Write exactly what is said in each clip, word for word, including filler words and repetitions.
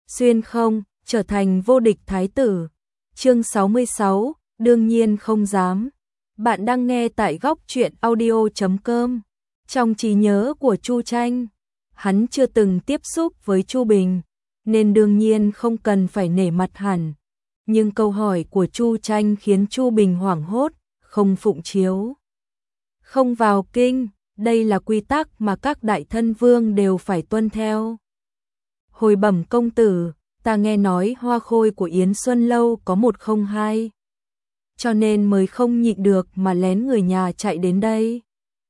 xuyên không, trở thành vô địch thái tử. Chương sáu mươi sáu, đương nhiên không dám. Bạn đang nghe tại góc truyện audio chấm com. Trong trí nhớ của Chu Tranh, hắn chưa từng tiếp xúc với Chu Bình, nên đương nhiên không cần phải nể mặt hẳn. Nhưng câu hỏi của Chu Tranh khiến Chu Bình hoảng hốt, không phụng chiếu. Không vào kinh, đây là quy tắc mà các đại thân vương đều phải tuân theo. Hồi bẩm công tử, ta nghe nói hoa khôi của Yến Xuân Lâu có một không hai. Cho nên mới không nhịn được mà lén người nhà chạy đến đây.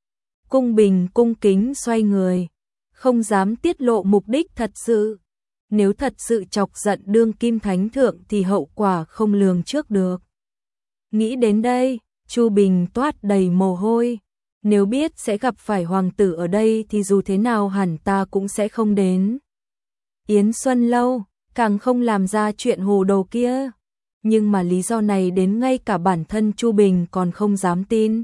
Cung Bình cung kính xoay người, không dám tiết lộ mục đích thật sự. Nếu thật sự chọc giận đương kim thánh thượng thì hậu quả không lường trước được. Nghĩ đến đây, Chu Bình toát đầy mồ hôi. Nếu biết sẽ gặp phải hoàng tử ở đây thì dù thế nào hẳn ta cũng sẽ không đến. Yến Xuân Lâu, càng không làm ra chuyện hồ đồ kia. Nhưng mà lý do này đến ngay cả bản thân Chu Bình còn không dám tin.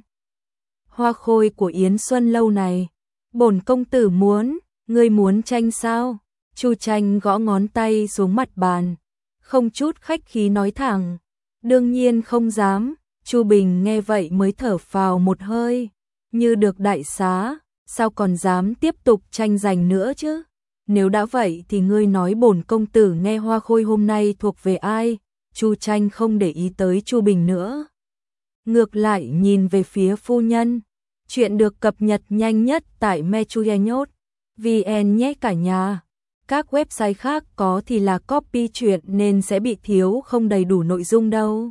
Hoa khôi của Yến Xuân Lâu này, bổn công tử muốn, ngươi muốn tranh sao? Chu Tranh gõ ngón tay xuống mặt bàn, không chút khách khí nói thẳng. Đương nhiên không dám. Chu Bình nghe vậy mới thở phào một hơi, như được đại xá, sao còn dám tiếp tục tranh giành nữa chứ? Nếu đã vậy thì ngươi nói bổn công tử nghe hoa khôi hôm nay thuộc về ai? Chu Tranh không để ý tới Chu Bình nữa. Ngược lại nhìn về phía phu nhân. Chuyện được cập nhật nhanh nhất tại Mechuyenyot chấm vn nhé cả nhà. Các website khác có thì là copy chuyện nên sẽ bị thiếu không đầy đủ nội dung đâu.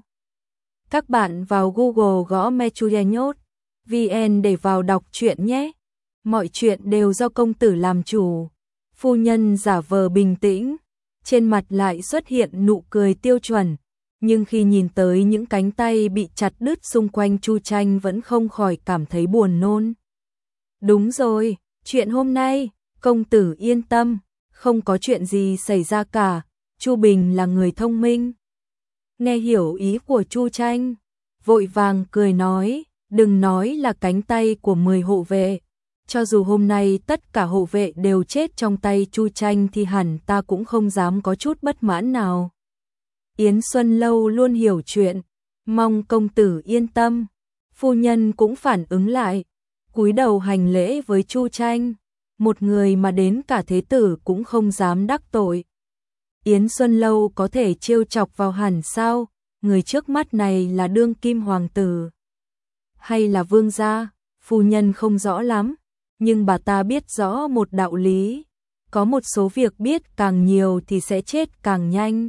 Các bạn vào Google gõ Mechuyenyot chấm vn để vào đọc truyện nhé. Mọi chuyện đều do công tử làm chủ. Phu nhân giả vờ bình tĩnh, trên mặt lại xuất hiện nụ cười tiêu chuẩn, nhưng khi nhìn tới những cánh tay bị chặt đứt xung quanh Chu Tranh vẫn không khỏi cảm thấy buồn nôn. Đúng rồi, chuyện hôm nay, công tử yên tâm, không có chuyện gì xảy ra cả. Chu Bình là người thông minh. Nghe hiểu ý của Chu Tranh, vội vàng cười nói, đừng nói là cánh tay của mười hộ vệ. Cho dù hôm nay tất cả hộ vệ đều chết trong tay Chu Tranh thì hẳn ta cũng không dám có chút bất mãn nào. Yến Xuân Lâu luôn hiểu chuyện, mong công tử yên tâm. Phu nhân cũng phản ứng lại, cúi đầu hành lễ với Chu Tranh, một người mà đến cả thế tử cũng không dám đắc tội. Yến Xuân Lâu có thể trêu chọc vào hẳn sao? Người trước mắt này là đương kim hoàng tử hay là vương gia? Phu nhân không rõ lắm, nhưng bà ta biết rõ một đạo lý, có một số việc biết càng nhiều thì sẽ chết càng nhanh.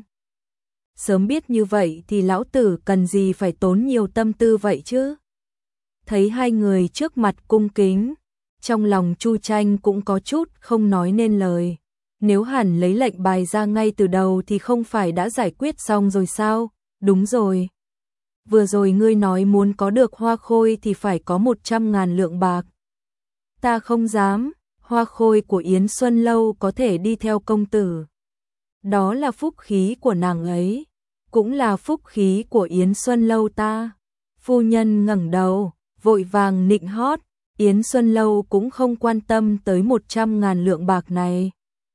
Sớm biết như vậy thì lão tử cần gì phải tốn nhiều tâm tư vậy chứ? Thấy hai người trước mặt cung kính, trong lòng Chu Tranh cũng có chút không nói nên lời. Nếu hẳn lấy lệnh bài ra ngay từ đầu thì không phải đã giải quyết xong rồi sao? Đúng rồi. Vừa rồi ngươi nói muốn có được hoa khôi thì phải có một trăm ngàn lượng bạc. Ta không dám, hoa khôi của Yến Xuân Lâu có thể đi theo công tử. Đó là phúc khí của nàng ấy, cũng là phúc khí của Yến Xuân Lâu ta. Phu nhân ngẩng đầu, vội vàng nịnh hót, Yến Xuân Lâu cũng không quan tâm tới một trăm ngàn lượng bạc này.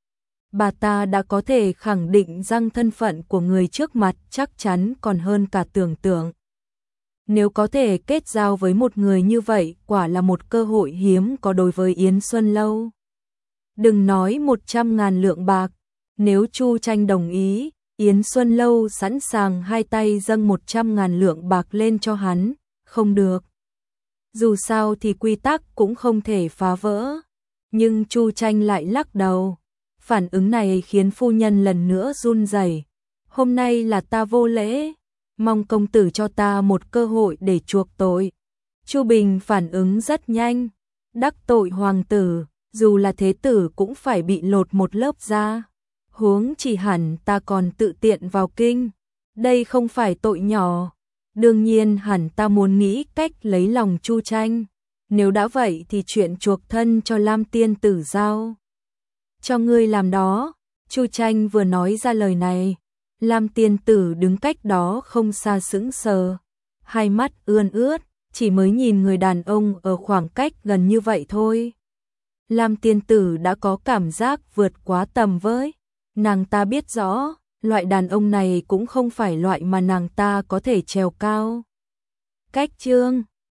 Bà ta đã có thể khẳng định rằng thân phận của người trước mặt chắc chắn còn hơn cả tưởng tượng. Nếu có thể kết giao với một người như vậy, quả là một cơ hội hiếm có đối với Yến Xuân Lâu. Đừng nói một trăm ngàn lượng bạc, nếu Chu Tranh đồng ý, Yến Xuân Lâu sẵn sàng hai tay dâng một trăm ngàn lượng bạc lên cho hắn, không được. Dù sao thì quy tắc cũng không thể phá vỡ, nhưng Chu Tranh lại lắc đầu. Phản ứng này khiến phu nhân lần nữa run rẩy. Hôm nay là ta vô lễ, mong công tử cho ta một cơ hội để chuộc tội. Chu Bình phản ứng rất nhanh, đắc tội hoàng tử, dù là thế tử cũng phải bị lột một lớp da. Huống chỉ hẳn ta còn tự tiện vào kinh, đây không phải tội nhỏ. Đương nhiên hẳn ta muốn nghĩ cách lấy lòng Chu Tranh. Nếu đã vậy thì chuyện chuộc thân cho Lam tiên tử giao cho ngươi làm đó. Chu Tranh vừa nói ra lời này, Lam tiên tử đứng cách đó không xa sững sờ, hai mắt ươn ướt, chỉ mới nhìn người đàn ông ở khoảng cách gần như vậy thôi. Lam tiên tử đã có cảm giác vượt quá tầm với. Nàng ta biết rõ, loại đàn ông này cũng không phải loại mà nàng ta có thể trèo cao. Cách chương